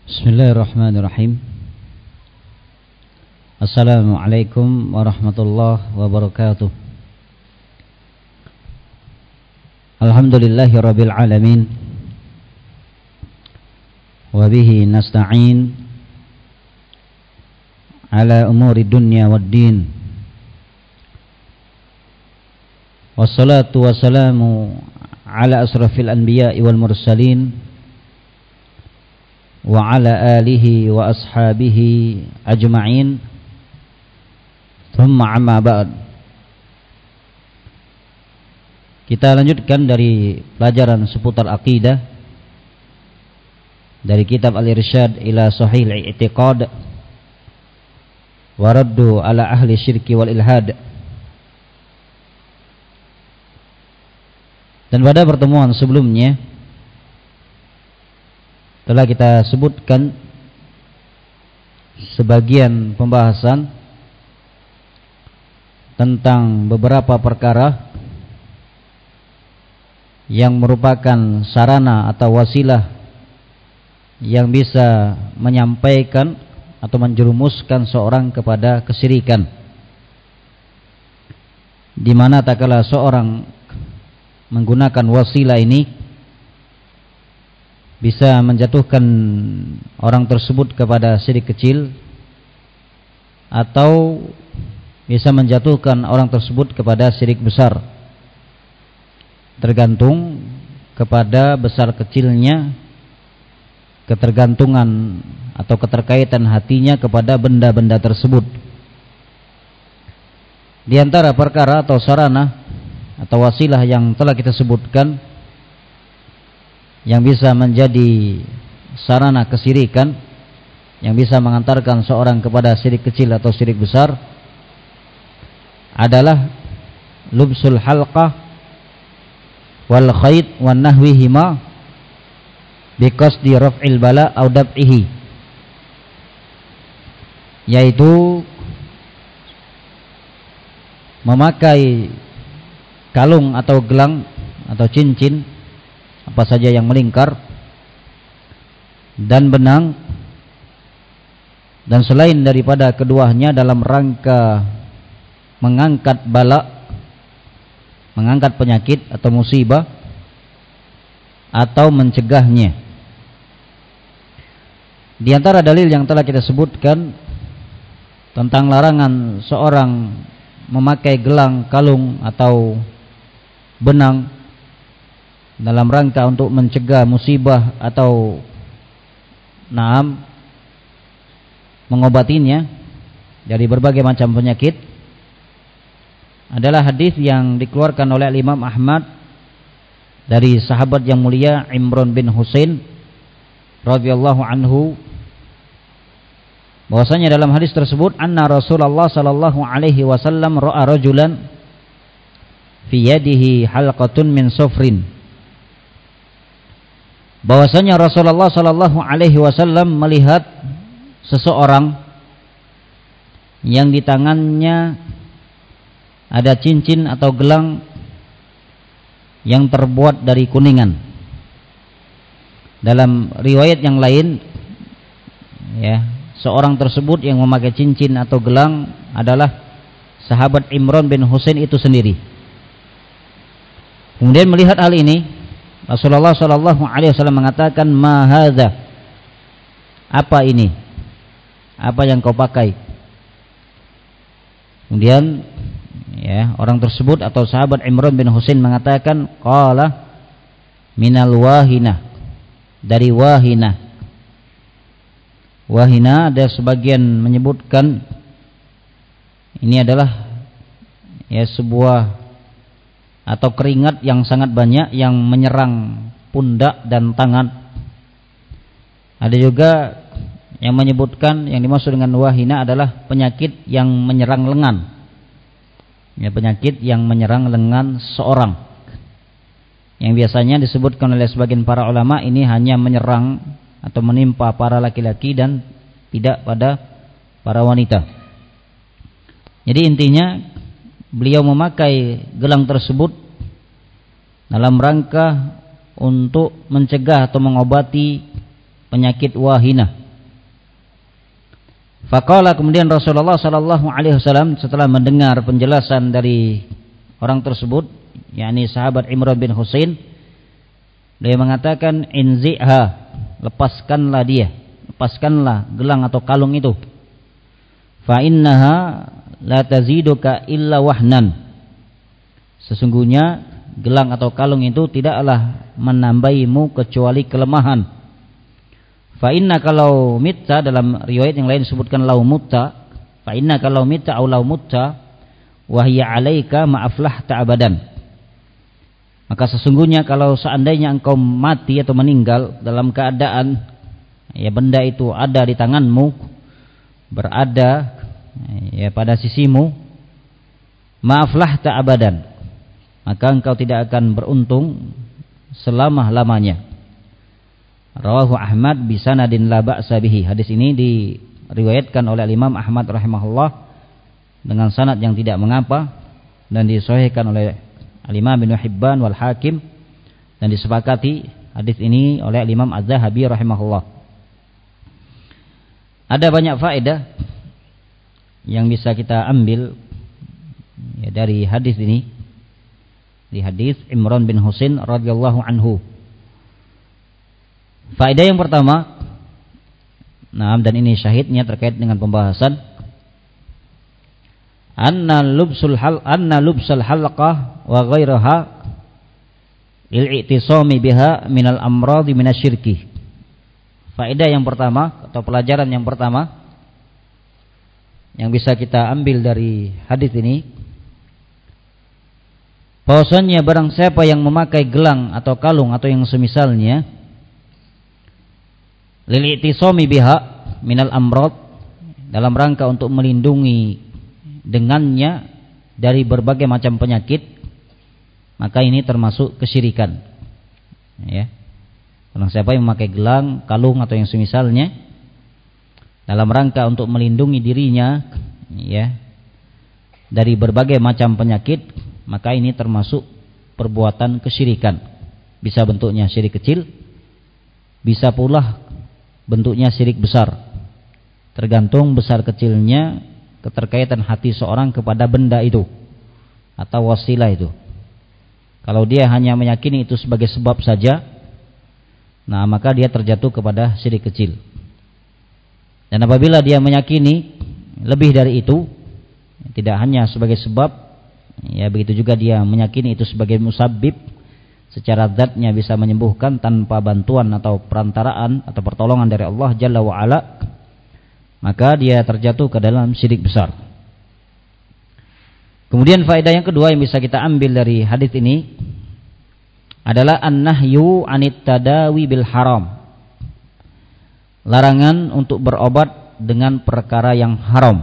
Bismillahirrahmanirrahim. Assalamualaikum warahmatullahi wabarakatuh. Alhamdulillahirabbil alamin. Wa bihi nasta'in ala umuri dunya waddin. Wassalatu wassalamu ala asrafil anbiya'i wal mursalin wa ala alihi wa ashabihi ajma'in. Thumma amma ba'd. Kita lanjutkan dari pelajaran seputar akidah dari kitab Al-Irsyad ila Sahih Al-I'tiqad wa raddu ala ahli syirki wal ilhad. Dan pada pertemuan sebelumnya telah kita sebutkan sebagian pembahasan tentang beberapa perkara yang merupakan sarana atau wasilah yang bisa menyampaikan atau menjerumuskan seorang kepada kesyirikan, di mana tak kala seorang menggunakan wasilah ini bisa menjatuhkan orang tersebut kepada syirik kecil atau bisa menjatuhkan orang tersebut kepada syirik besar, tergantung kepada besar kecilnya ketergantungan atau keterkaitan hatinya kepada benda-benda tersebut. Di antara perkara atau sarana atau wasilah yang telah kita sebutkan yang bisa menjadi sarana kesyirikan, yang bisa mengantarkan seorang kepada syirik kecil atau syirik besar, adalah lubsul halqah wal khayt wan nahwihima biqasdi raf'il bala au dab'ihi, yaitu memakai kalung atau gelang atau cincin apa saja yang melingkar dan benang dan selain daripada keduanya dalam rangka mengangkat bala, mengangkat penyakit atau musibah atau mencegahnya. Di antara dalil yang telah kita sebutkan tentang larangan seorang memakai gelang, kalung atau benang dalam rangka untuk mencegah musibah atau mengobatinya dari berbagai macam penyakit, adalah hadis yang dikeluarkan oleh Imam Ahmad dari sahabat yang mulia Imran bin Husain radhiyallahu anhu, bahwasanya dalam hadis tersebut anna Rasulullah sallallahu alaihi wasallam ra'a rajulan fi yadihi halqatun min sufrin, bahwasanya Rasulullah sallallahu alaihi wasallam melihat seseorang yang di tangannya ada cincin atau gelang yang terbuat dari kuningan. Dalam riwayat yang lain, ya, seorang tersebut yang memakai cincin atau gelang adalah sahabat Imran bin Husain itu sendiri. Kemudian melihat hal ini, Rasulullah sallallahu alaihi wasallam mengatakan, "Ma hadza?" Apa ini? Apa yang kau pakai? Kemudian ya, orang tersebut atau sahabat Imran bin Husain mengatakan, qala minal wahinah, dari wahinah. Wahinah ada sebagian menyebutkan ini adalah ya sebuah atau keringat yang sangat banyak yang menyerang pundak dan tangan. Ada juga yang menyebutkan yang dimaksud dengan wahina adalah penyakit yang menyerang lengan. Ya, penyakit yang menyerang lengan seorang, yang biasanya disebutkan oleh sebagian para ulama ini hanya menyerang atau menimpa para laki-laki dan tidak pada para wanita. Jadi intinya beliau memakai gelang tersebut dalam rangka untuk mencegah atau mengobati penyakit wahinah. Faqala, kemudian Rasulullah sallallahu alaihi wasallam setelah mendengar penjelasan dari orang tersebut, yakni sahabat Imran bin Husain, dia mengatakan, inzi'ha, lepaskanlah dia, lepaskanlah gelang atau kalung itu. Fa innaha la taziduka illa wahnan. Sesungguhnya gelang atau kalung itu tidaklah menambahimu kecuali kelemahan. Fa inna kalau mitta, dalam riwayat yang lain disebutkan lau mutta, fa inna kalau mitta au lau mutta wa hiya 'alaika ma aflahta abadan. Maka sesungguhnya kalau seandainya engkau mati atau meninggal dalam keadaan ya benda itu ada di tanganmu, berada ya pada sisimu, ma aflahta abadan, maka engkau tidak akan beruntung selama-lamanya. Rawahu Ahmad bisanadin la ba'sa bihi. Hadis ini diriwayatkan oleh Imam Ahmad rahimahullah dengan sanad yang tidak mengapa, dan disahihkan oleh Imam Ibnu Hibban wal Hakim, dan disepakati hadis ini oleh Imam Az-Zahabi rahimahullah. Ada banyak faedah yang bisa kita ambil ya dari hadis ini, di hadis Imran bin Husain radhiyallahu anhu. Faedah yang pertama, dan ini syahidnya terkait dengan pembahasan, anna lubsal halqah wa ghairaha lil i'tisami biha minal amradi minasyirki. Faedah yang pertama atau pelajaran yang pertama yang bisa kita ambil dari hadis ini, bahwasanya barang siapa yang memakai gelang atau kalung atau yang semisalnya, lil-i'tisami biha minal amrad, dalam rangka untuk melindungi dengannya dari berbagai macam penyakit, maka ini termasuk kesyirikan. Ya. Barang siapa yang memakai gelang, kalung atau yang semisalnya dalam rangka untuk melindungi dirinya ya dari berbagai macam penyakit, maka ini termasuk perbuatan kesyirikan. Bisa bentuknya syirik kecil, bisa pula bentuknya syirik besar, tergantung besar kecilnya keterkaitan hati seorang kepada benda itu atau wasilah itu. Kalau dia hanya meyakini itu sebagai sebab saja, maka dia terjatuh kepada syirik kecil. Dan apabila dia meyakini lebih dari itu, tidak hanya sebagai sebab, ya begitu juga dia meyakini itu sebagai musabbib, secara zatnya bisa menyembuhkan tanpa bantuan atau perantaraan atau pertolongan dari Allah Jalla wa'ala, maka dia terjatuh ke dalam syirik besar. Kemudian faedah yang kedua yang bisa kita ambil dari hadis ini adalah an-nahyu 'anit tadawi bil haram. Larangan untuk berobat dengan perkara yang haram.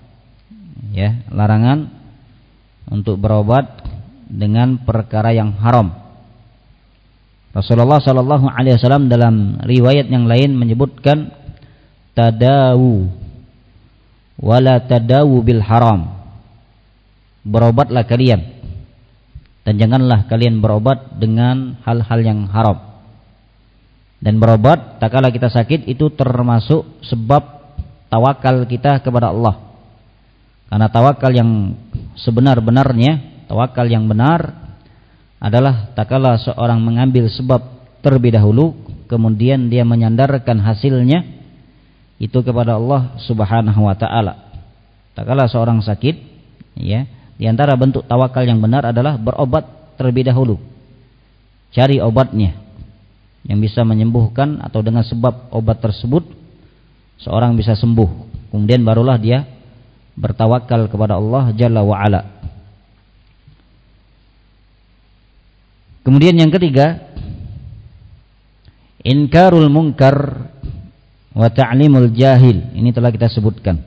Ya, larangan untuk berobat dengan perkara yang haram. Rasulullah sallallahu alaihi wasallam dalam riwayat yang lain menyebutkan tadawu wala tadawu bil haram. Berobatlah kalian dan janganlah kalian berobat dengan hal-hal yang haram. Dan berobat tak kala kita sakit itu termasuk sebab tawakal kita kepada Allah. Karena tawakal yang sebenar-benarnya, tawakal yang benar adalah tak kala seorang mengambil sebab terlebih dahulu, kemudian dia menyandarkan hasilnya itu kepada Allah Subhanahu wa taala. Tak kala seorang sakit, ya, di antara bentuk tawakal yang benar adalah berobat terlebih dahulu. Cari obatnya yang bisa menyembuhkan, atau dengan sebab obat tersebut seorang bisa sembuh. Kemudian barulah dia bertawakal kepada Allah Jalla wa ala. Kemudian yang ketiga, inkarul munkar wa ta'limul jahil. Ini telah kita sebutkan.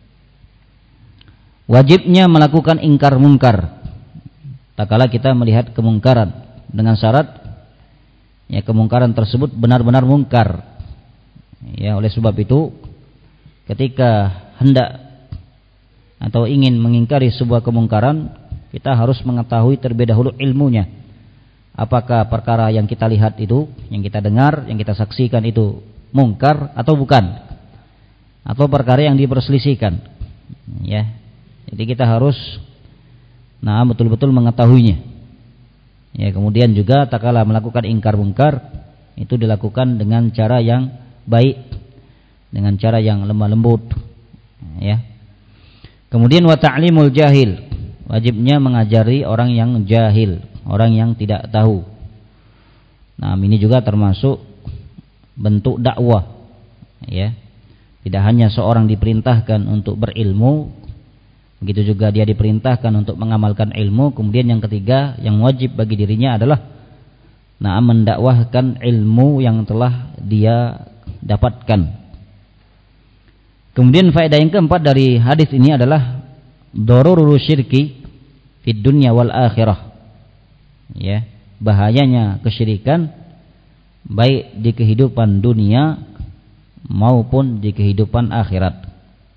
Wajibnya melakukan ingkar munkar tak kala kita melihat kemungkaran, dengan syarat ya kemungkaran tersebut benar-benar mungkar. Ya, oleh sebab itu ketika hendak atau ingin mengingkari sebuah kemungkaran, kita harus mengetahui terlebih dahulu ilmunya. Apakah perkara yang kita lihat itu, yang kita dengar, yang kita saksikan itu mungkar atau bukan, atau perkara yang diperselisihkan. Ya, jadi kita harus betul-betul mengetahuinya. Ya, kemudian juga tak kala melakukan ingkar mungkar itu dilakukan dengan cara yang baik, dengan cara yang lemah lembut. Ya. Kemudian wa ta'limul jahil, wajibnya mengajari orang yang jahil, orang yang tidak tahu. Ini juga termasuk bentuk dakwah. Ya. Tidak hanya seorang diperintahkan untuk berilmu, begitu juga dia diperintahkan untuk mengamalkan ilmu. Kemudian yang ketiga yang wajib bagi dirinya adalah mendakwahkan ilmu yang telah dia dapatkan. Kemudian faedah yang keempat dari hadis ini adalah darurul syirki fid dunya wal akhirah. Ya, bahayanya kesyirikan baik di kehidupan dunia maupun di kehidupan akhirat.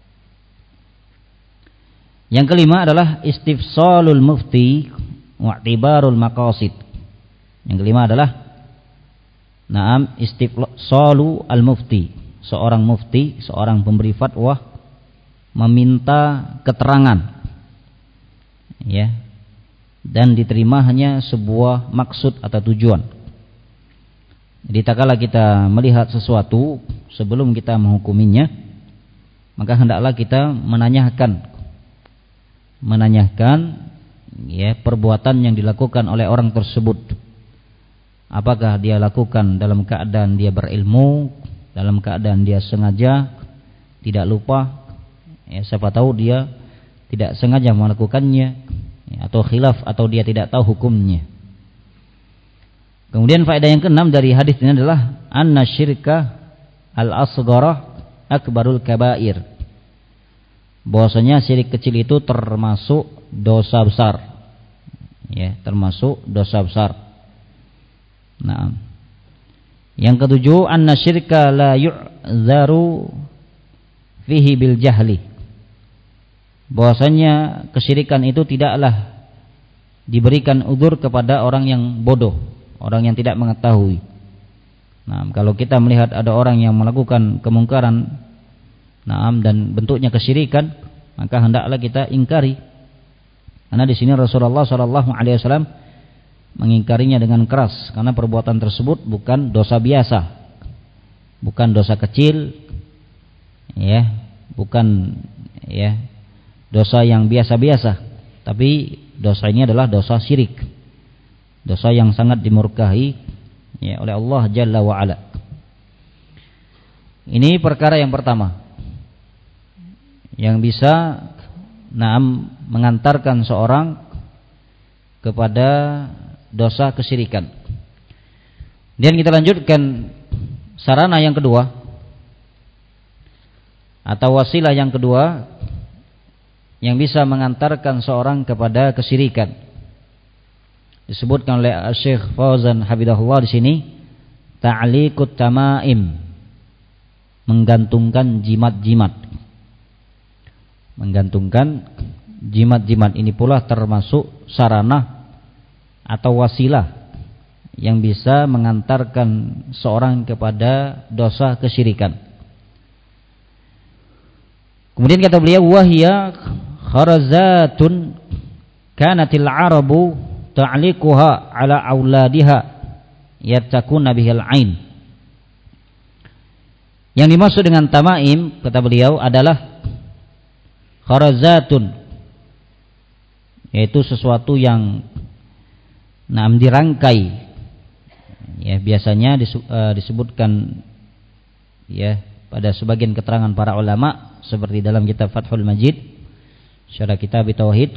Yang kelima adalah istifsalul mufti wa i'tibarul maqasid. Yang kelima adalah istifsalu al mufti. Seorang mufti, seorang pemberi fatwa meminta keterangan, ya, dan diterima hanya sebuah maksud atau tujuan. Jadi tak kala kita melihat sesuatu sebelum kita menghukuminya, maka hendaklah kita menanyakan ya perbuatan yang dilakukan oleh orang tersebut. Apakah dia lakukan dalam keadaan dia berilmu, dalam keadaan dia sengaja, tidak lupa, ya, siapa tahu dia tidak sengaja melakukannya, ya, atau khilaf, atau dia tidak tahu hukumnya. Kemudian faedah yang keenam dari hadis ini adalah anna syirka al-asghara akbarul kabair. Bahwasanya syirik kecil itu termasuk dosa besar. Ya, termasuk dosa besar. Yang ketujuh, anna syirka la yu'dzaru fihi bil jahli. Bahwasanya kesyirikan itu tidaklah diberikan udzur kepada orang yang bodoh, orang yang tidak mengetahui. Kalau kita melihat ada orang yang melakukan kemungkaran, dan bentuknya kesyirikan, maka hendaklah kita ingkari. Karena di sini Rasulullah SAW mengingkarinya dengan keras, karena perbuatan tersebut bukan dosa biasa, bukan dosa kecil, ya, bukan ya dosa yang biasa-biasa, tapi dosa ini adalah dosa syirik, dosa yang sangat dimurkahi, ya, oleh Allah Jalla wa Ala. Ini perkara yang pertama yang bisa mengantarkan seorang kepada dosa kesyirikan. Dan kita lanjutkan sarana yang kedua atau wasilah yang kedua yang bisa mengantarkan seorang kepada kesyirikan. Disebutkan oleh Syekh Fauzan Habibullah di sini, ta'liqut tamaim, menggantungkan jimat-jimat. Menggantungkan jimat-jimat ini pula termasuk sarana atau wasilah yang bisa mengantarkan seorang kepada dosa kesyirikan. Kemudian kata beliau, wahia kharazatun kanatil arabu ta'liquha ala auladiha yattaquna bihil ain. Yang dimaksud dengan tamaim, kata beliau, adalah kharazatun, yaitu sesuatu yang dirangkai, ya, biasanya disebutkan, ya, pada sebagian keterangan para ulama seperti dalam kitab Fathul Majid, syarah kitab Tauhid.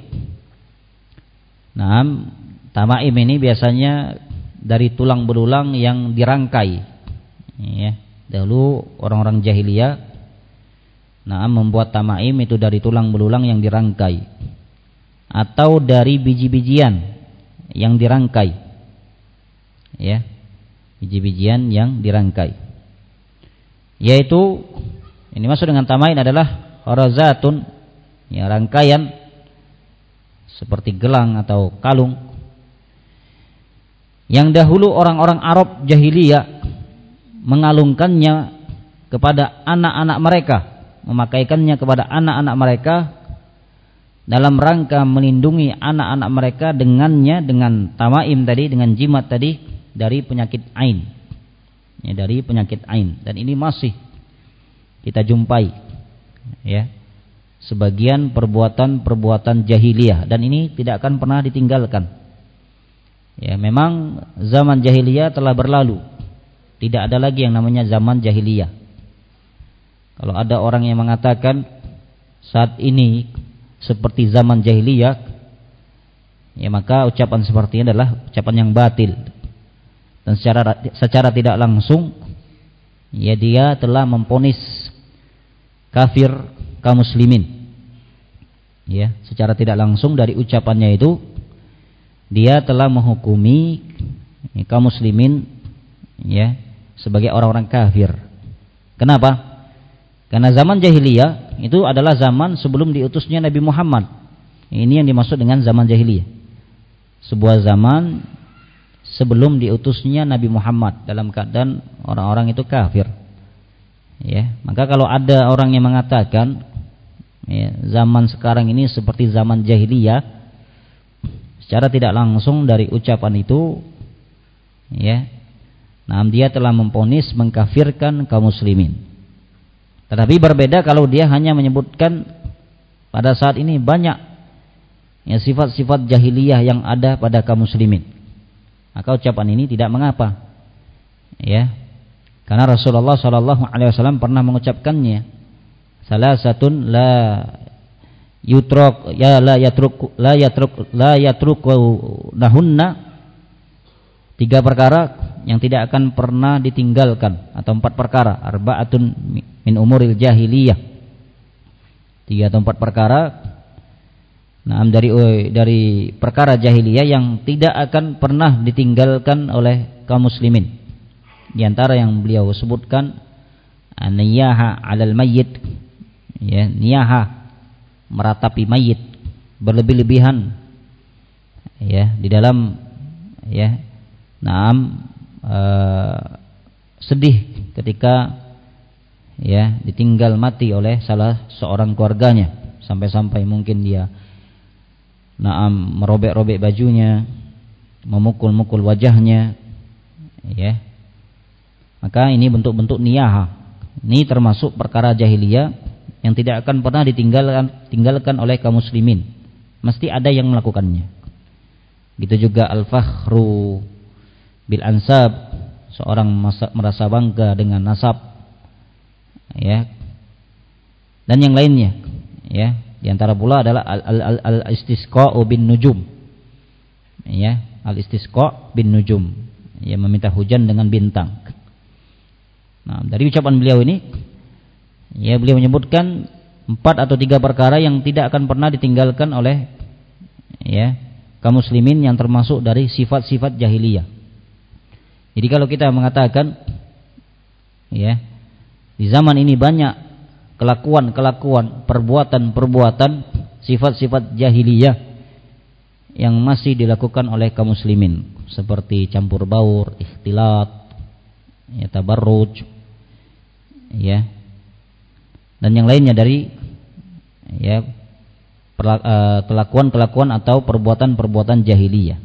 Tamaim ini biasanya dari tulang belulang yang dirangkai, ya. Dahulu orang-orang jahiliyah membuat tamaim itu dari tulang belulang yang dirangkai atau dari biji-bijian yang dirangkai, ya, biji-bijian yang dirangkai. Yaitu ini maksud dengan tamaim adalah kharazatun, ya, rangkaian seperti gelang atau kalung yang dahulu orang-orang Arab jahiliyah mengalungkannya kepada anak-anak mereka, memakaikannya kepada anak-anak mereka dalam rangka melindungi anak-anak mereka dengannya, dengan tamaim tadi, dengan jimat tadi, dari penyakit ain. Ya, dari penyakit ain. Dan ini masih kita jumpai, ya, sebagian perbuatan-perbuatan jahiliyah, dan ini tidak akan pernah ditinggalkan. Ya, memang zaman jahiliyah telah berlalu. Tidak ada lagi yang namanya zaman jahiliyah. Kalau ada orang yang mengatakan saat ini seperti zaman jahiliyah, ya maka ucapan seperti ini adalah ucapan yang batil. Dan secara tidak langsung, ya, dia telah memponis kafir kaum muslimin. Ya, secara tidak langsung dari ucapannya itu dia telah menghukumi kaum muslimin, ya, sebagai orang-orang kafir. Kenapa? Karena zaman jahiliyah itu adalah zaman sebelum diutusnya Nabi Muhammad. Ini yang dimaksud dengan zaman jahiliyah. Sebuah zaman sebelum diutusnya Nabi Muhammad, dalam keadaan orang-orang itu kafir. Ya, maka kalau ada orang yang mengatakan, ya, zaman sekarang ini seperti zaman jahiliyah, secara tidak langsung dari ucapan itu, ya, nah dia telah memponis, mengkafirkan kaum muslimin. Tetapi berbeda kalau dia hanya menyebutkan pada saat ini banyak, ya, sifat-sifat jahiliyah yang ada pada kaum muslimin, maka ucapan ini tidak mengapa, ya, karena Rasulullah SAW pernah mengucapkannya. Salasatun la yutruk, ya la yatruk nahunna, 3 perkara yang tidak akan pernah ditinggalkan, atau 4 perkara, arba'atun min umuril jahiliyah, 3 atau 4 perkara, nah, dari perkara jahiliyah yang tidak akan pernah ditinggalkan oleh kaum muslimin. Di antara yang beliau sebutkan, niyaha 'alal mayyit, ya, niyaha, meratapi mayit berlebih-lebihan, ya, di dalam, ya, sedih ketika, ya, ditinggal mati oleh salah seorang keluarganya, sampai-sampai mungkin dia merobek-robek bajunya, memukul-mukul wajahnya, ya. Maka ini bentuk-bentuk niyaha. Ini termasuk perkara jahiliyah yang tidak akan pernah ditinggalkan oleh kaum muslimin. Mesti ada yang melakukannya. Gitu juga al-fakhru bil ansab, seorang merasa bangga dengan nasab, ya, dan yang lainnya, ya. Di antara pula adalah al-istisqa'u bin nujum, ya, al-istisqa' bin nujum, ya, meminta hujan dengan bintang. Nah, dari ucapan beliau ini, ya, beliau menyebutkan 4 atau 3 perkara yang tidak akan pernah ditinggalkan oleh, ya, kaum muslimin, yang termasuk dari sifat-sifat jahiliyah. Jadi kalau kita mengatakan, ya, di zaman ini banyak kelakuan-kelakuan, perbuatan-perbuatan, sifat-sifat jahiliyah yang masih dilakukan oleh kaum muslimin, seperti campur baur, ikhtilat, ya, tabarruj, ya, dan yang lainnya dari, ya, kelakuan-kelakuan atau perbuatan-perbuatan jahiliyah.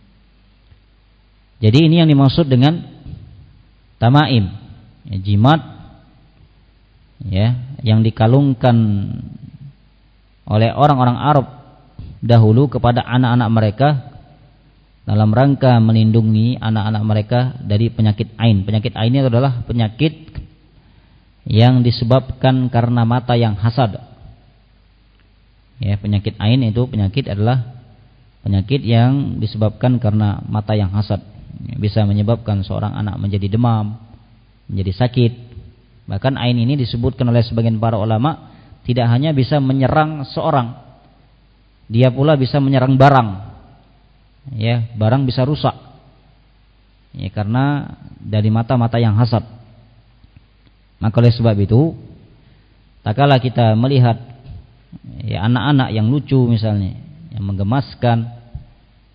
Jadi ini yang dimaksud dengan tamaim, ya, jimat, ya, yang dikalungkan oleh orang-orang Arab dahulu kepada anak-anak mereka dalam rangka melindungi anak-anak mereka dari penyakit ain. Penyakit ain ini adalah penyakit yang disebabkan karena mata yang hasad. Ya, penyakit ain itu adalah penyakit yang disebabkan karena mata yang hasad. Bisa menyebabkan seorang anak menjadi demam, menjadi sakit. Bahkan ain ini disebutkan oleh sebagian para ulama tidak hanya bisa menyerang seorang, dia pula bisa menyerang barang. Ya, barang bisa rusak, ya, karena dari mata-mata yang hasad. Maka oleh sebab itu, tak kala kita melihat, ya, anak-anak yang lucu misalnya, yang menggemaskan,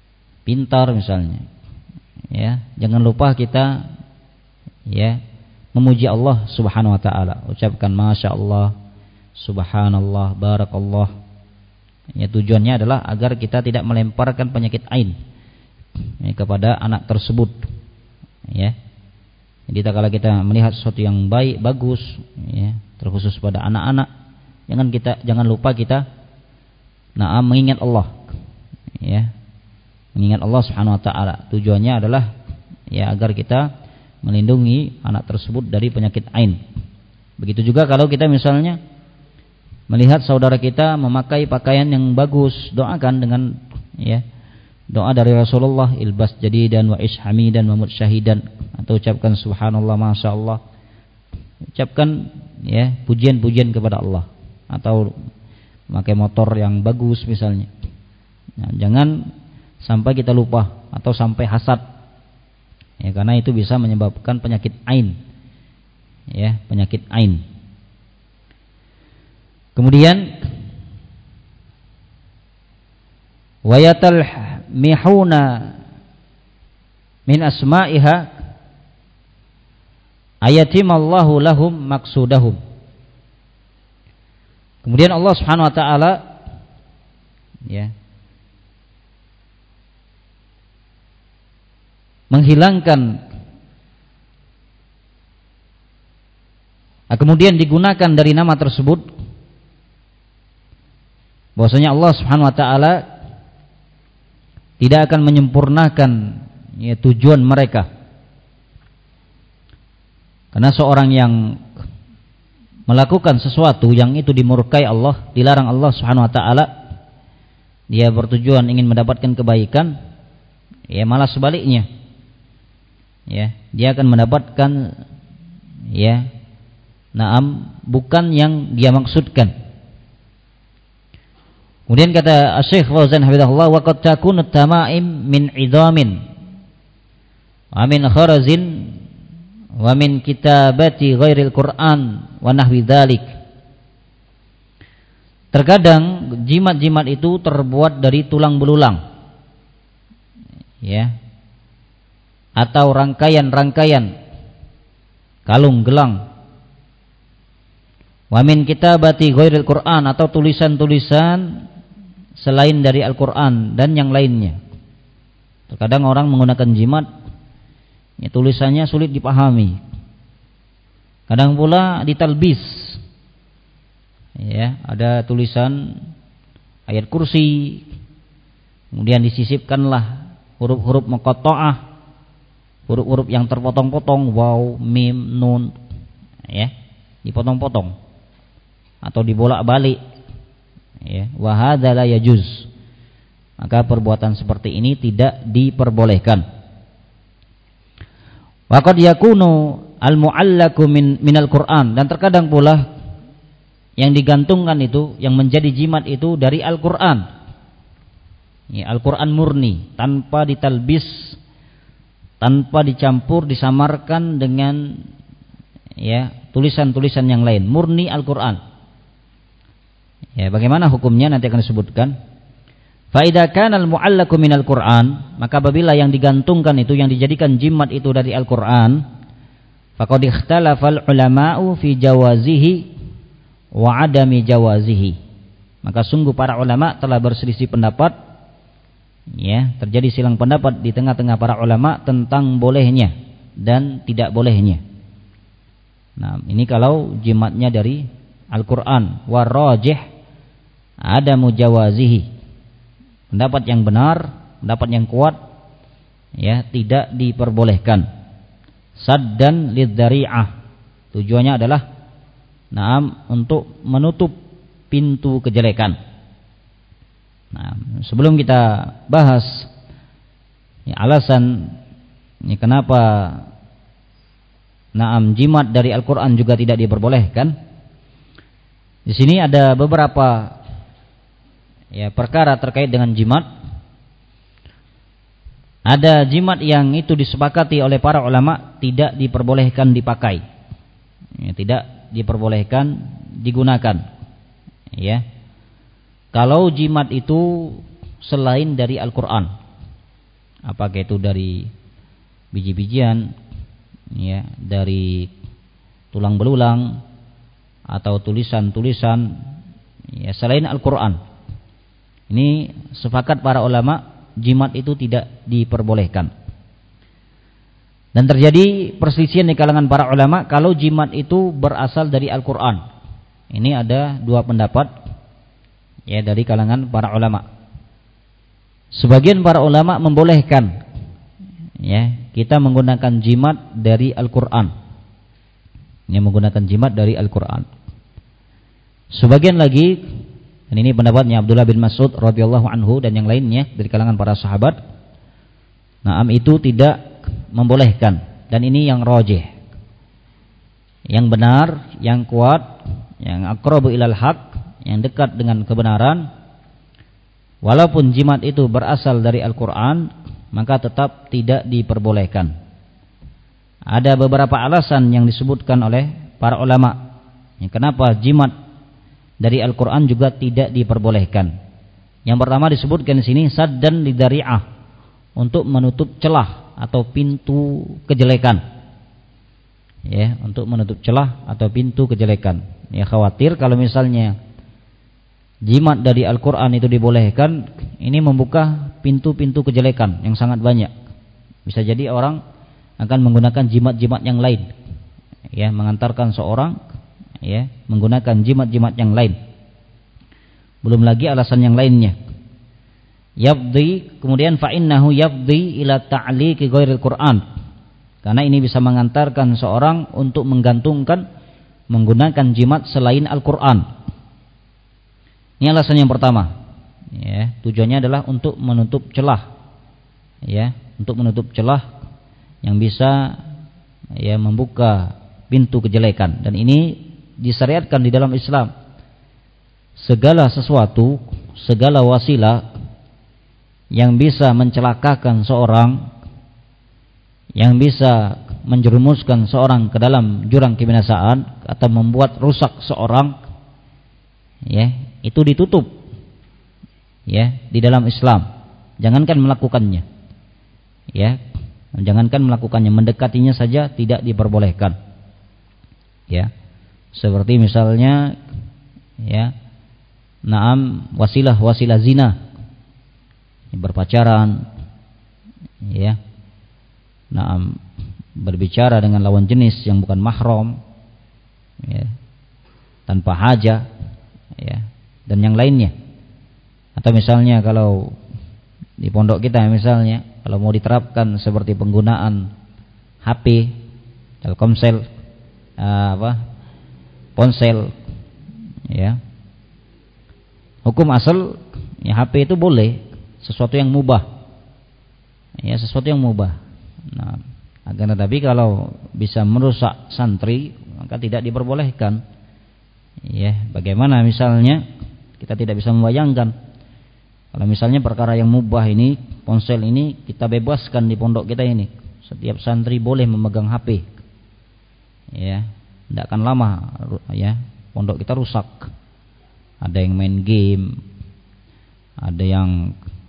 pintar misalnya, ya, jangan lupa kita, ya, memuji Allah Subhanahu wa taala. Ucapkan masya Allah, subhanallah, barakallah. Ya, tujuannya adalah agar kita tidak melemparkan penyakit ain kepada anak tersebut. Ya. Jadi kalau kita melihat sesuatu yang baik, bagus, ya, terkhusus pada anak-anak, jangan lupa kita mengingat Allah. Ya. Mengingat Allah Subhanahu wa taala. Tujuannya adalah ya agar kita melindungi anak tersebut dari penyakit ain. Begitu juga kalau kita misalnya melihat saudara kita memakai pakaian yang bagus, doakan dengan ya doa dari Rasulullah, ilbas jadidan wa ish hamidan wa mut syahidan, atau ucapkan subhanallah, masya Allah. Ucapkan ya pujian-pujian kepada Allah, atau memakai motor yang bagus misalnya. Nah, jangan sampai kita lupa atau sampai hasad. Ya, karena itu bisa menyebabkan penyakit ain. Ya, penyakit ain. Kemudian wayatal mihuna min asma'iha ayatimallahu lahum maksudahum. Kemudian Allah Subhanahu wa taala ya menghilangkan, kemudian digunakan dari nama tersebut bahwasanya Allah Subhanahu wa taala tidak akan menyempurnakan ya tujuan mereka. Karena seorang yang melakukan sesuatu yang itu dimurkai Allah, dilarang Allah Subhanahu wa taala, dia bertujuan ingin mendapatkan kebaikan, ya malah sebaliknya. Ya, dia akan mendapatkan ya bukan yang dia maksudkan. Kemudian kata Syekh Fauzan hafizahullah, wa qad takunu tamaim min idhamin wa min kharazin wa min kitabati ghairil Qur'an wa nahwi dzalik. Terkadang jimat-jimat itu terbuat dari tulang belulang, ya, atau rangkaian-rangkaian kalung gelang. Wa min kitabati ghairil Qur'an, atau tulisan-tulisan selain dari Al-Qur'an dan yang lainnya. Terkadang orang menggunakan jimat, ya, tulisannya sulit dipahami. Kadang pula ditalbis. Ya, ada tulisan ayat kursi, kemudian disisipkanlah huruf-huruf muqatta'ah, huruf-huruf yang terpotong-potong, waw, mim, nun, ya, dipotong-potong atau dibolak-balik, ya, wa hadza la yajuz. Maka perbuatan seperti ini tidak diperbolehkan. Wa qad yakunu al-mu'allaku minal Qur'an, dan terkadang pula yang digantungkan itu, yang menjadi jimat itu dari Al-Qur'an. Ya, Al-Qur'an murni, tanpa ditalbis, tanpa dicampur, disamarkan dengan ya tulisan-tulisan yang lain, murni Al-Qur'an. Ya, bagaimana hukumnya nanti akan disebutkan. Fa idza kana al-mu'allaqu minal Qur'an, maka apabila yang digantungkan itu, yang dijadikan jimat itu dari Al-Qur'an, faqad ikhtalafal ulama'u fi jawazihi wa adami jawazihi. Maka sungguh para ulama telah berselisih pendapat, ya, terjadi silang pendapat di tengah-tengah para ulama tentang bolehnya dan tidak bolehnya. Nah, ini kalau jimatnya dari Al-Qur'an. Warajih adamu jawazihi. Pendapat yang benar, pendapat yang kuat, ya, tidak diperbolehkan. Saddan lidzari'ah. Tujuannya adalah untuk menutup pintu kejelekan. Nah, sebelum kita bahas ya, alasan ya, kenapa jimat dari Al-Qur'an juga tidak diperbolehkan, di sini ada beberapa ya perkara terkait dengan jimat. Ada jimat yang itu disepakati oleh para ulama tidak diperbolehkan dipakai, ya, tidak diperbolehkan digunakan, ya, kalau jimat itu selain dari Al-Qur'an, apakah itu dari biji-bijian, ya, dari tulang belulang atau tulisan-tulisan ya selain Al-Qur'an. Ini sepakat para ulama jimat itu tidak diperbolehkan. Dan terjadi perselisihan di kalangan para ulama kalau jimat itu berasal dari Al-Qur'an. Ini ada dua pendapat ya dari kalangan para ulama. Sebagian para ulama membolehkan ya kita menggunakan jimat dari Al-Qur'an. Ini menggunakan jimat dari Al-Qur'an. Sebagian lagi, dan ini pendapatnya Abdullah bin Mas'ud radhiyallahu anhu dan yang lainnya dari kalangan para sahabat, naam itu tidak membolehkan, dan ini yang rajih, yang benar, yang kuat, yang aqrabu ilal haq, yang dekat dengan kebenaran. Walaupun jimat itu berasal dari Al-Qur'an, maka tetap tidak diperbolehkan. Ada beberapa alasan yang disebutkan oleh para ulama kenapa jimat dari Al-Qur'an juga tidak diperbolehkan. Yang pertama disebutkan di sini saddan lidari'ah, untuk menutup celah atau pintu kejelekan. Ya, untuk menutup celah atau pintu kejelekan. Ya, khawatir kalau misalnya jimat dari Al-Qur'an itu dibolehkan, ini membuka pintu-pintu kejelekan yang sangat banyak. Bisa jadi orang akan menggunakan jimat-jimat yang lain, ya, mengantarkan seorang ya menggunakan jimat-jimat yang lain. Belum lagi alasan yang lainnya. Yafdi, kemudian fa innahu yafdi ila ta'liqi ghairil Qur'an. Karena ini bisa mengantarkan seorang untuk menggantungkan menggunakan jimat selain Al-Qur'an. Ini alasan yang pertama. Ya, tujuannya adalah untuk menutup celah. Ya, untuk menutup celah yang bisa ya membuka pintu kejelekan, dan ini disyariatkan di dalam Islam. Segala sesuatu, segala wasilah yang bisa mencelakakan seorang, yang bisa menjerumuskan seorang ke dalam jurang kebinasaan atau membuat rusak seorang, ya, itu ditutup ya di dalam Islam. Jangankan melakukannya, ya, jangankan melakukannya, mendekatinya saja tidak diperbolehkan. Ya, seperti misalnya ya, naam wasilah zina, berpacaran, ya, naam berbicara dengan lawan jenis yang bukan mahram, ya, tanpa hajah, ya, dan yang lainnya. Atau misalnya kalau di pondok kita misalnya, kalau mau diterapkan seperti penggunaan HP, Telkomsel, ponsel, ya, hukum asal ya HP itu boleh, sesuatu yang mubah, ya, sesuatu yang mubah. Nah, akan tetapi kalau bisa merusak santri maka tidak diperbolehkan. Ya, bagaimana misalnya kita tidak bisa membayangkan kalau misalnya perkara yang mubah ini, ponsel ini kita bebaskan di pondok kita ini, setiap santri boleh memegang HP. Ya, tidak akan lama ya pondok kita rusak. Ada yang main game, ada yang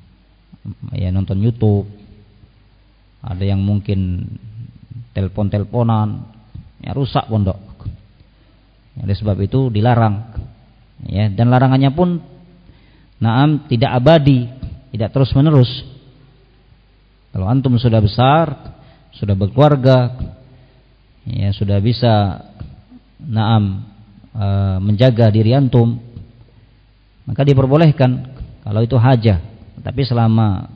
ya nonton YouTube, ada yang mungkin telepon-teleponan, ya rusak pondok. Oleh sebab itu dilarang. Ya, dan larangannya pun naam tidak abadi, tidak terus-menerus. Kalau antum sudah besar, sudah berkeluarga, ya sudah bisa naam menjaga diri antum, maka diperbolehkan kalau itu hajah. Tapi selama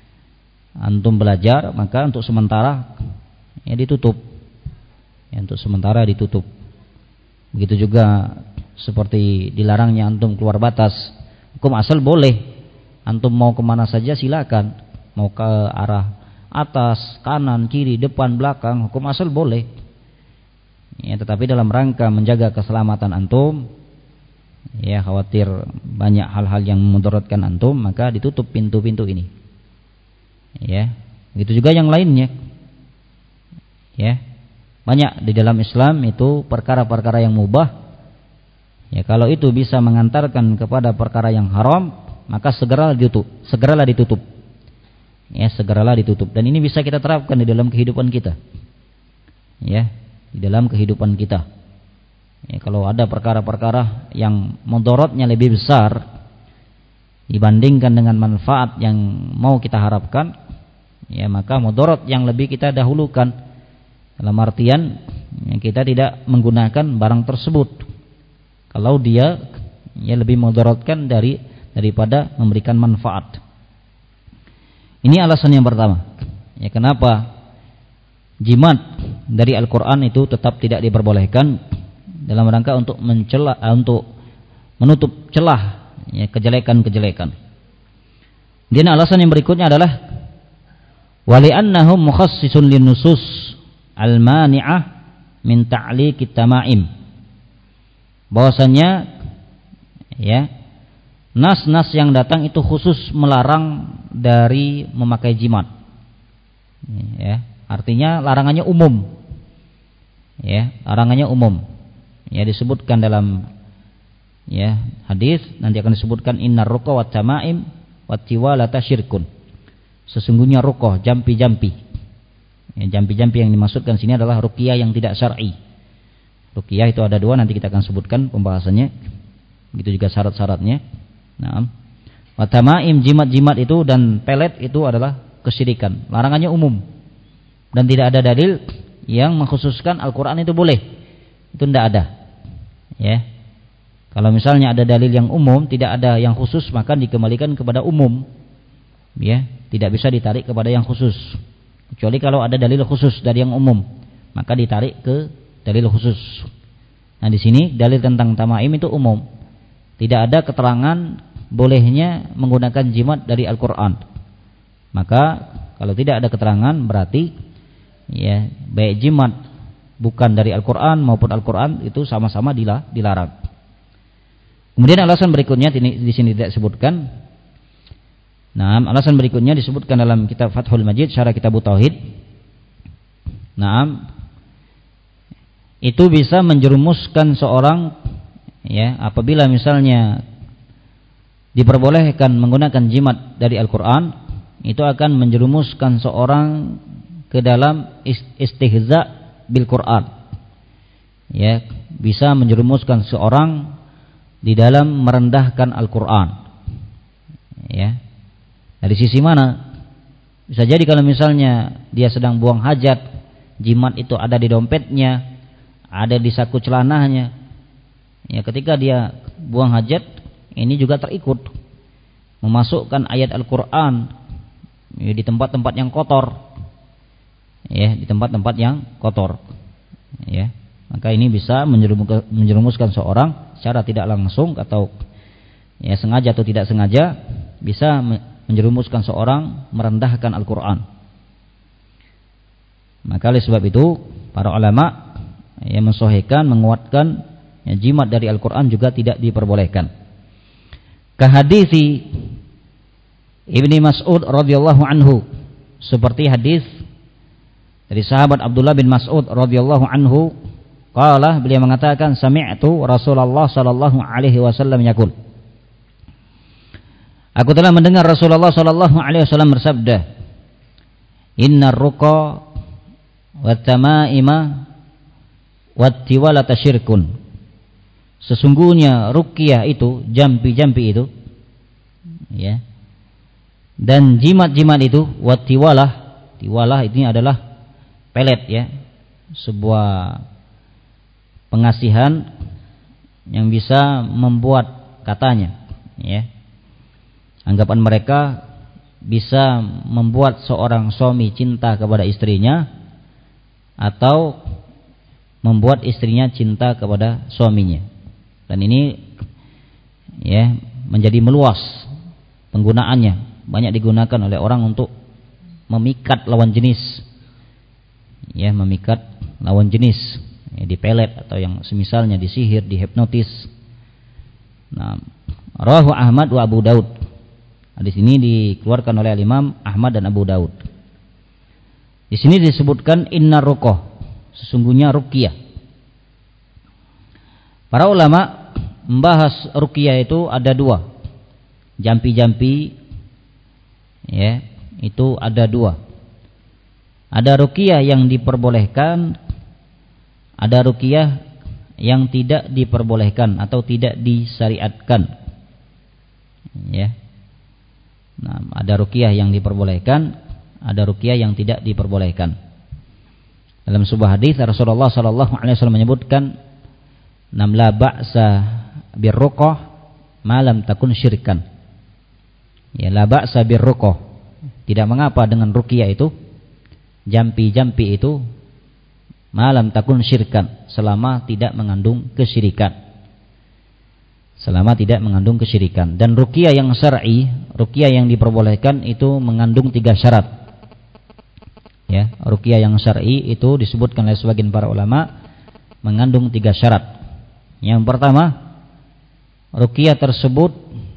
antum belajar, maka untuk sementara ya ditutup. Ya, untuk sementara ditutup. Begitu juga seperti dilarangnya antum keluar batas. Hukum asal boleh, antum mau kemana saja silakan, mau ke arah atas, kanan, kiri, depan, belakang, hukum asal boleh. Ya, tetapi dalam rangka menjaga keselamatan antum, ya khawatir banyak hal-hal yang memudaratkan antum, maka ditutup pintu-pintu ini. Ya, begitu juga yang lainnya. Ya, banyak di dalam Islam itu perkara-perkara yang mubah. Ya, kalau itu bisa mengantarkan kepada perkara yang haram, maka segeralah ditutup. Ya, segeralah ditutup. Dan ini bisa kita terapkan di dalam kehidupan kita. Ya, di dalam kehidupan kita. Ya, kalau ada perkara-perkara yang mudaratnya lebih besar dibandingkan dengan manfaat yang mau kita harapkan, ya maka mudarat yang lebih kita dahulukan. Dalam artian ya, kita tidak menggunakan barang tersebut kalau dia ya lebih mudaratkan daripada memberikan manfaat. Ini alasan yang pertama. Ya, kenapa jimat dari Al-Qur'an itu tetap tidak diperbolehkan dalam rangka untuk untuk menutup celah ya, kejelekan-kejelekan. Dan alasan yang berikutnya adalah wali'annahum mukhassisun linnusus al-mani'ah min ta'liqit tama'im. Bahwasanya ya nas-nas yang datang itu khusus melarang dari memakai jimat. Ya, artinya larangannya umum. Ya, larangannya umum. Ya, disebutkan dalam ya hadis, nanti akan disebutkan innar ruqa wat tamaim wat tiwalata syirkun. Sesungguhnya ruqah, jampi-jampi. Ya, jampi-jampi yang dimaksudkan sini adalah ruqyah yang tidak syar'i. Ruqyah itu ada dua, nanti kita akan sebutkan pembahasannya. Begitu juga syarat-syaratnya. Naam. Wat tamaim, jimat-jimat itu dan pelet itu adalah kesyirikan. Larangannya umum. Dan tidak ada dalil yang mengkhususkan Al-Qur'an itu boleh. Itu tidak ada. Ya. Kalau misalnya ada dalil yang umum, tidak ada yang khusus, maka dikembalikan kepada umum. Ya, tidak bisa ditarik kepada yang khusus. Kecuali kalau ada dalil khusus dari yang umum, maka ditarik ke dalil khusus. Nah, di sini dalil tentang tamaim itu umum. Tidak ada keterangan bolehnya menggunakan jimat dari Al-Qur'an. Maka kalau tidak ada keterangan berarti ya baik jimat bukan dari Al-Qur'an maupun Al-Qur'an itu sama-sama dilarang. Kemudian alasan berikutnya di sini tidak disebutkan. Nah, alasan berikutnya disebutkan dalam kitab Fathul Majid, syarah kitab Tauhid. Nah, itu bisa menjerumuskan seorang ya apabila misalnya diperbolehkan menggunakan jimat dari Al-Qur'an, itu akan menjerumuskan seorang ke dalam istihza bil Qur'an. Ya, bisa menjerumuskan seorang di dalam merendahkan Al-Qur'an. Ya. Dari sisi mana? Bisa jadi kalau misalnya dia sedang buang hajat, jimat itu ada di dompetnya, ada di saku celananya. Ya, ketika dia buang hajat, ini juga terikut memasukkan ayat Al-Qur'an ya, di tempat-tempat yang kotor. Ya, di tempat-tempat yang kotor. Ya. Maka ini bisa menjerumuskan seorang secara tidak langsung atau ya sengaja atau tidak sengaja bisa menjerumuskan seorang merendahkan Al-Qur'an. Maka oleh sebab itu para ulama yang mensahihkan, menguatkan ya, jimat dari Al-Qur'an juga tidak diperbolehkan. Kahadisi Ibni Mas'ud radhiyallahu anhu, seperti hadis dari sahabat Abdullah bin Mas'ud radhiyallahu anhu, qala, beliau mengatakan sami'tu Rasulullah sallallahu alaihi wasallam yaqul, aku telah mendengar Rasulullah sallallahu alaihi wasallam bersabda, innar ruqa wat tamaima wat tiwalata syirkun. Sesungguhnya ruqyah itu, jampi-jampi itu ya, dan jimat-jimat itu, wat tiwalah, tiwalah ini adalah pelet ya, sebuah pengasihan yang bisa membuat katanya ya, anggapan mereka bisa membuat seorang suami cinta kepada istrinya atau membuat istrinya cinta kepada suaminya. Dan ini ya menjadi meluas penggunaannya, banyak digunakan oleh orang untuk memikat lawan jenis. Ya, memikat lawan jenis ya, di pelet atau yang semisalnya, disihir, dihipnotis. Nah, rawahu Ahmad wa Abu Daud. Hadis ini dikeluarkan oleh Imam Ahmad dan Abu Daud. Di sini disebutkan innar ruqah, sesungguhnya ruqyah. Para ulama membahas ruqyah itu ada dua. Jampi-jampi ya, itu ada dua. Ada ruqyah yang diperbolehkan, ada ruqyah yang tidak diperbolehkan atau tidak disyariatkan. Ya. Nah, ada ruqyah yang diperbolehkan, ada ruqyah yang tidak diperbolehkan. Dalam sebuah hadis Rasulullah sallallahu alaihi wasallam menyebutkan, "Nam la ba'sa birruqah ma lam takun syirkan." Ya, la ba'sa birruqah. Tidak mengapa dengan ruqyah itu, jampi-jampi itu, malam takun syirkan, selama tidak mengandung kesyirikan. Selama tidak mengandung kesyirikan. Dan ruqyah yang syar'i, ruqyah yang diperbolehkan itu mengandung 3 syarat. Ya, ruqyah yang syar'i itu disebutkan oleh sebagian para ulama mengandung 3 syarat. Yang pertama, ruqyah tersebut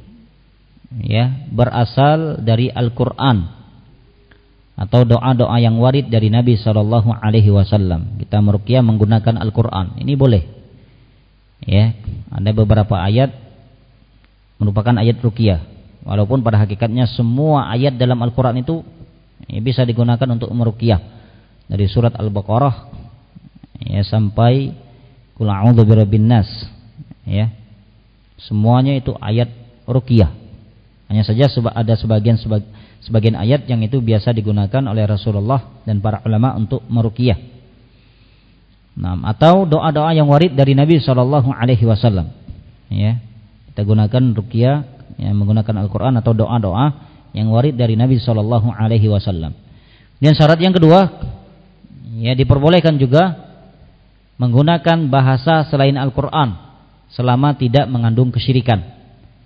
ya berasal dari Al-Qur'an atau doa-doa yang warid dari Nabi sallallahu alaihi wasallam. Kita meruqyah menggunakan Al-Qur'an. Ini boleh. Ya, ada beberapa ayat merupakan ayat ruqyah. Walaupun pada hakikatnya semua ayat dalam Al-Qur'an itu ya, bisa digunakan untuk meruqyah. Dari surat Al-Baqarah ya sampai Qul a'udzu birabbin nas. Ya. Semuanya itu ayat ruqyah. Hanya saja ada sebagian ayat yang itu biasa digunakan oleh Rasulullah dan para ulama untuk meruqyah. Nah, atau doa-doa yang warid dari Nabi sallallahu alaihi wasallam. Ya. Kita gunakan ruqyah yang menggunakan Al-Qur'an atau doa-doa yang warid dari Nabi sallallahu alaihi wasallam. Dan syarat yang kedua, ya diperbolehkan juga menggunakan bahasa selain Al-Qur'an selama tidak mengandung kesyirikan.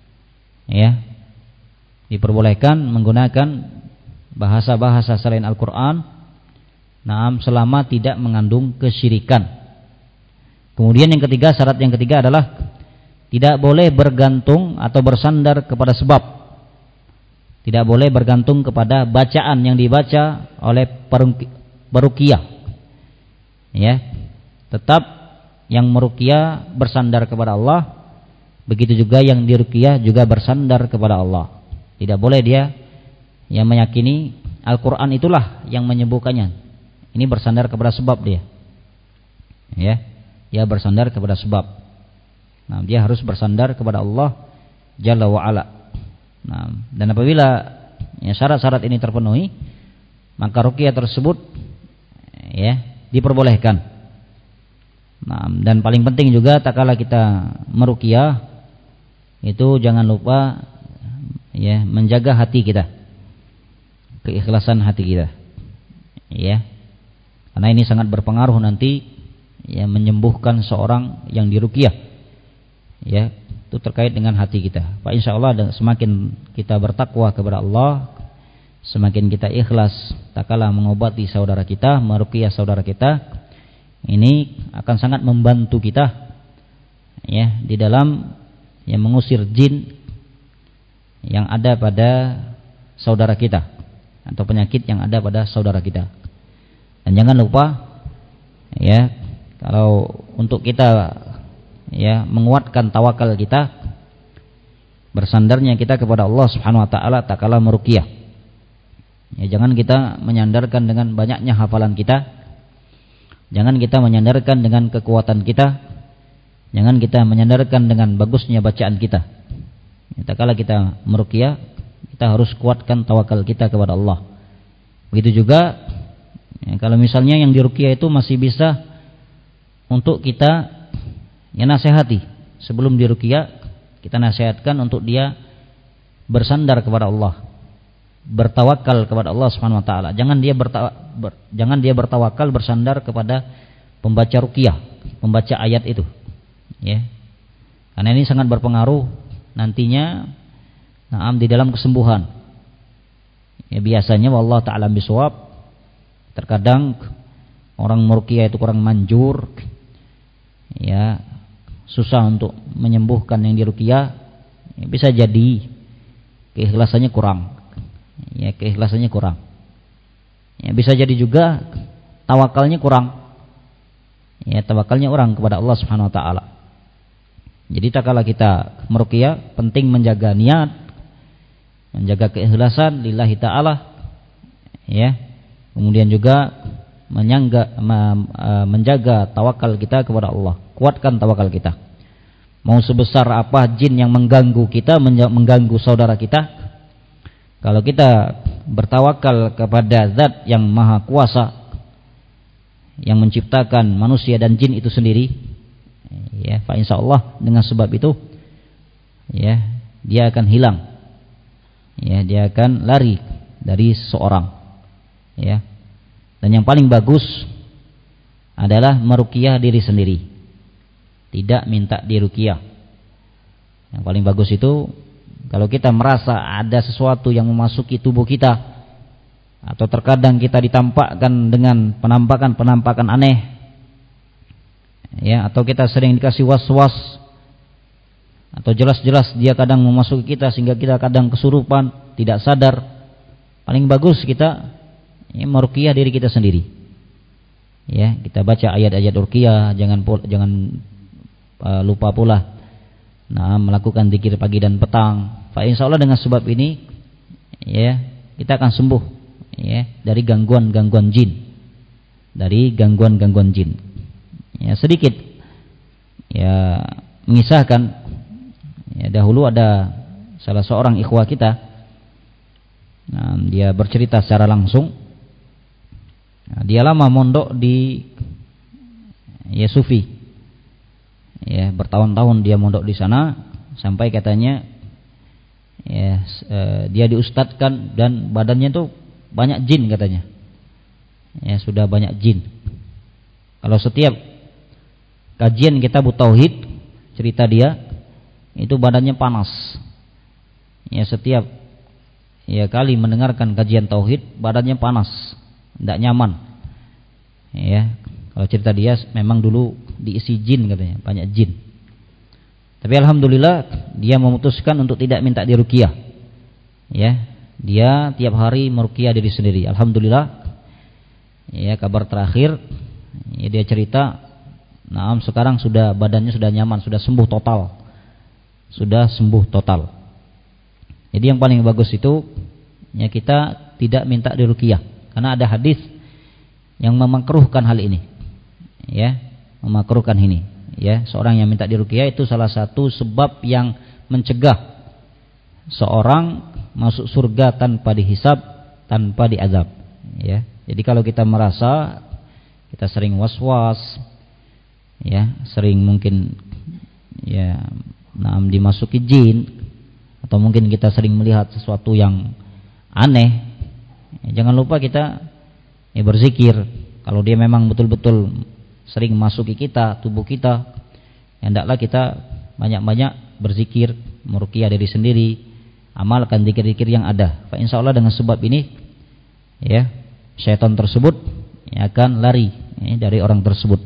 Ya. Diperbolehkan menggunakan bahasa-bahasa selain Al-Qur'an selama tidak mengandung kesyirikan. Kemudian yang ketiga, syarat yang ketiga adalah tidak boleh bergantung atau bersandar kepada sebab. Tidak boleh bergantung kepada bacaan yang dibaca oleh peruqyah. Ya. Tetap yang meruqyah bersandar kepada Allah, begitu juga yang diruqyah juga bersandar kepada Allah. Tidak boleh dia yang meyakini Al-Qur'an itulah yang menyembuhkannya. Ini bersandar kepada sebab dia. Ya, dia bersandar kepada sebab. Nah, dia harus bersandar kepada Allah Jalla wa Ala. Nah, dan apabila ya, syarat-syarat ini terpenuhi, maka ruqyah tersebut ya diperbolehkan. Nah, dan paling penting juga tatkala kita meruqyah itu jangan lupa ya menjaga hati kita, keikhlasan hati kita. Ya. Karena ini sangat berpengaruh nanti ya menyembuhkan seorang yang diruqyah. Ya, itu terkait dengan hati kita. Pak, insyaallah semakin kita bertakwa kepada Allah, semakin kita ikhlas tatkala mengobati saudara kita, meruqyah saudara kita, ini akan sangat membantu kita ya di dalam yang mengusir jin yang ada pada saudara kita atau penyakit yang ada pada saudara kita. Dan jangan lupa ya, kalau untuk kita ya menguatkan tawakal kita, bersandarnya kita kepada Allah Subhanahu wa taala tatkala meruqyah. Ya, jangan kita menyandarkan dengan banyaknya hafalan kita. Jangan kita menyandarkan dengan kekuatan kita. Jangan kita menyandarkan dengan bagusnya bacaan kita. Ya, tatkala kita meruqyah, kita harus kuatkan tawakal kita kepada Allah. Begitu juga ya, kalau misalnya yang diruqyah itu masih bisa untuk kita ya nasihati. Sebelum diruqyah, kita nasihatkan untuk dia bersandar kepada Allah, bertawakal kepada Allah Subhanahu wa taala. Jangan dia bertawakal bersandar kepada pembaca ruqyah, pembaca ayat itu. Ya. Karena ini sangat berpengaruh nantinya di dalam kesembuhan. Ya, biasanya wallahu ta'ala bisawab, terkadang orang meruqyah itu kurang manjur, ya susah untuk menyembuhkan yang diruqyah, ya, bisa jadi keikhlasannya kurang, ya keikhlasannya kurang, ya bisa jadi juga tawakalnya kurang, ya tawakalnya kurang kepada Allah Subhanahu Wa Taala. Jadi tatkala kita meruqyah penting menjaga niat, menjaga keikhlasan lillahi ta'ala, ya. Kemudian juga menjaga tawakal kita kepada Allah. kuatkan tawakal kita. Mau sebesar apa jin yang mengganggu kita, mengganggu saudara kita, kalau kita bertawakal kepada zat yang maha kuasa, yang menciptakan manusia dan jin itu sendiri, ya, fa insyaallah dengan sebab itu, ya, dia akan hilang, ya, dia akan lari dari seseorang, ya. Dan yang paling bagus adalah meruqyah diri sendiri, tidak minta diruqyah. Yang paling bagus itu kalau kita merasa ada sesuatu yang memasuki tubuh kita, atau terkadang kita ditampakkan dengan penampakan aneh, ya, atau kita sering dikasih was-was, atau jelas-jelas dia kadang memasuki kita sehingga kita kadang kesurupan, tidak sadar. Paling bagus kita, ya, meruqyah diri kita sendiri. Ya, kita baca ayat-ayat ruqyah, jangan lupa pula melakukan zikir pagi dan petang. Fa insyaallah dengan sebab ini, ya, kita akan sembuh, ya, dari gangguan-gangguan jin. Dari gangguan-gangguan jin. Ya, sedikit ya mengisahkan, ya, dahulu ada salah seorang ikhwah kita, dia bercerita secara langsung. Dia lama mondok di, ya, Sufi. Ya, bertahun-tahun dia mondok di sana sampai katanya, ya, dia diustadkan dan badannya tuh banyak jin katanya. Ya, sudah banyak jin. Kalau setiap kajian kitab tauhid, cerita dia itu badannya panas. Ya, setiap, ya, kali mendengarkan kajian tauhid badannya panas, tidak nyaman. Ya, kalau cerita dia memang dulu diisi jin katanya, banyak jin. Tapi alhamdulillah dia memutuskan untuk tidak minta diruqyah. Ya, dia tiap hari meruqyah diri sendiri. Alhamdulillah. Ya, kabar terakhir, ya, dia cerita, sekarang sudah badannya sudah nyaman, sudah sembuh total. Sudah sembuh total. Jadi yang paling bagus itu, ya, kita tidak minta diruqyah, karena ada hadis yang memakruhkan hal ini. Ya, memakruhkan ini, ya. Seorang yang minta diruqyah itu salah satu sebab yang mencegah seorang masuk surga tanpa dihisab, tanpa diazab, ya. Jadi kalau kita merasa kita sering was-was, ya, sering mungkin, ya, dimasuki jin, atau mungkin kita sering melihat sesuatu yang aneh, ya, jangan lupa kita, ya, berzikir. Kalau dia memang betul-betul sering masuki kita, tubuh kita, ya, hendaklah kita banyak-banyak berzikir, meruqyah diri sendiri, amalkan zikir-zikir yang ada. Fa insyaallah dengan sebab ini, ya, syaitan tersebut, ya, akan lari, ya, dari orang tersebut.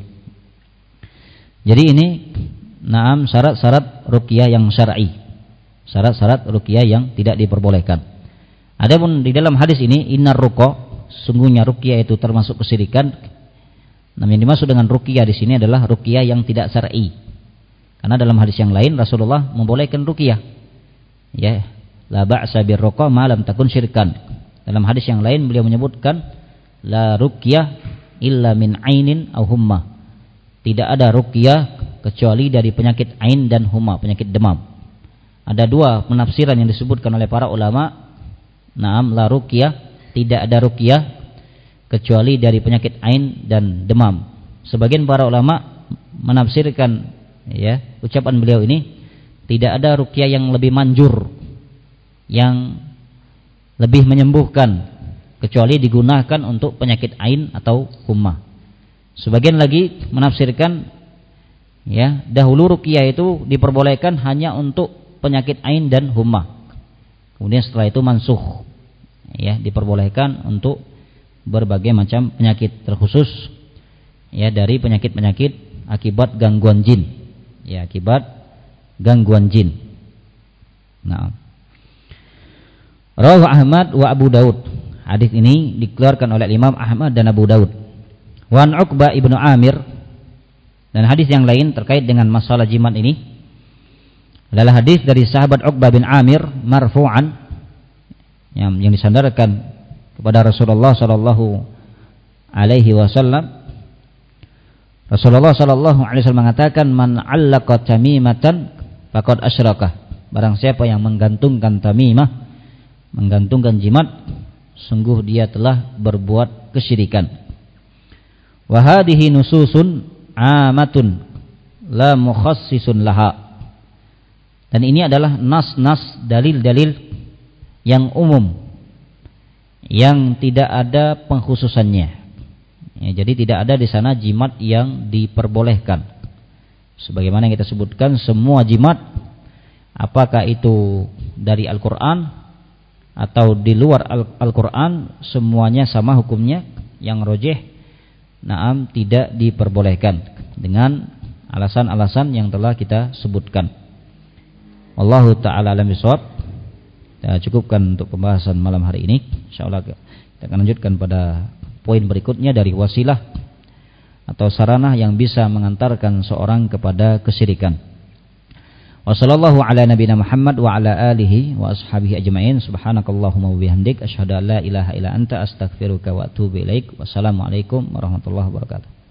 Jadi ini syarat-syarat ruqyah yang syar'i, syarat-syarat ruqyah yang tidak diperbolehkan. Adapun di dalam hadis ini, innar ruqa, sungguhnya ruqyah itu termasuk kesyirikan. Yang dimaksud dengan ruqyah di sini adalah ruqyah yang tidak syar'i. Karena dalam hadis yang lain Rasulullah membolehkan ruqyah. Ya, la ba'sa birruqa ma lam takun syirkan. Dalam hadis yang lain beliau menyebutkan la ruqyah illa min ainin aw humma. Tidak ada ruqyah kecuali dari penyakit ain dan humma, penyakit demam. Ada dua penafsiran yang disebutkan oleh para ulama. La ruqyah, tidak ada ruqyah kecuali dari penyakit ain dan demam. Sebagian para ulama menafsirkan, ya, ucapan beliau ini, tidak ada ruqyah yang lebih manjur, yang lebih menyembuhkan kecuali digunakan untuk penyakit ain atau humma. Sebagian lagi menafsirkan, ya, dahulu ruqyah itu diperbolehkan hanya untuk penyakit ain dan humma. Kemudian setelah itu mansukh, ya, diperbolehkan untuk berbagai macam penyakit, terkhusus, ya, dari penyakit-penyakit akibat gangguan jin, ya, akibat gangguan jin. Nah, Rawahu Ahmad wa Abu Daud. Hadis ini dikeluarkan oleh Imam Ahmad dan Abu Daud. Wa an Uqbah ibnu Amir, dan hadis yang lain terkait dengan masalah jimat ini adalah hadis dari sahabat Uqbah bin Amir marfu'an, yang disandarkan kepada Rasulullah sallallahu alaihi wasallam. Rasulullah sallallahu alaihi wasallam mengatakan, "Man 'allaqa tamimatan faqad asyraka." Barang siapa yang menggantungkan tamimah, menggantungkan jimat, sungguh dia telah berbuat kesyirikan. Wa hadhihi nususun 'amatun la mukhassisun laha. Dan ini adalah nas-nas, dalil-dalil yang umum, yang tidak ada pengkhususannya. Ya, jadi tidak ada di sana jimat yang diperbolehkan. Sebagaimana yang kita sebutkan, semua jimat, apakah itu dari Al-Quran atau di luar Al-Quran, semuanya sama hukumnya. Yang rojih, naam, tidak diperbolehkan dengan alasan-alasan yang telah kita sebutkan. Wallahu ta'ala alam bisawab. Kita cukupkan untuk pembahasan malam hari ini. InsyaAllah kita akan lanjutkan pada poin berikutnya dari wasilah atau sarana yang bisa mengantarkan seorang kepada kesyirikan. Wassallallahu ala nabiyina Muhammad wa ala alihi wa ashabihi ajma'in. Subhanakallahumma wa bihamdik asyhadu an la ilaha illa anta astaghfiruka wa atubu ilaik. Wassalamualaikum warahmatullahi wabarakatuh.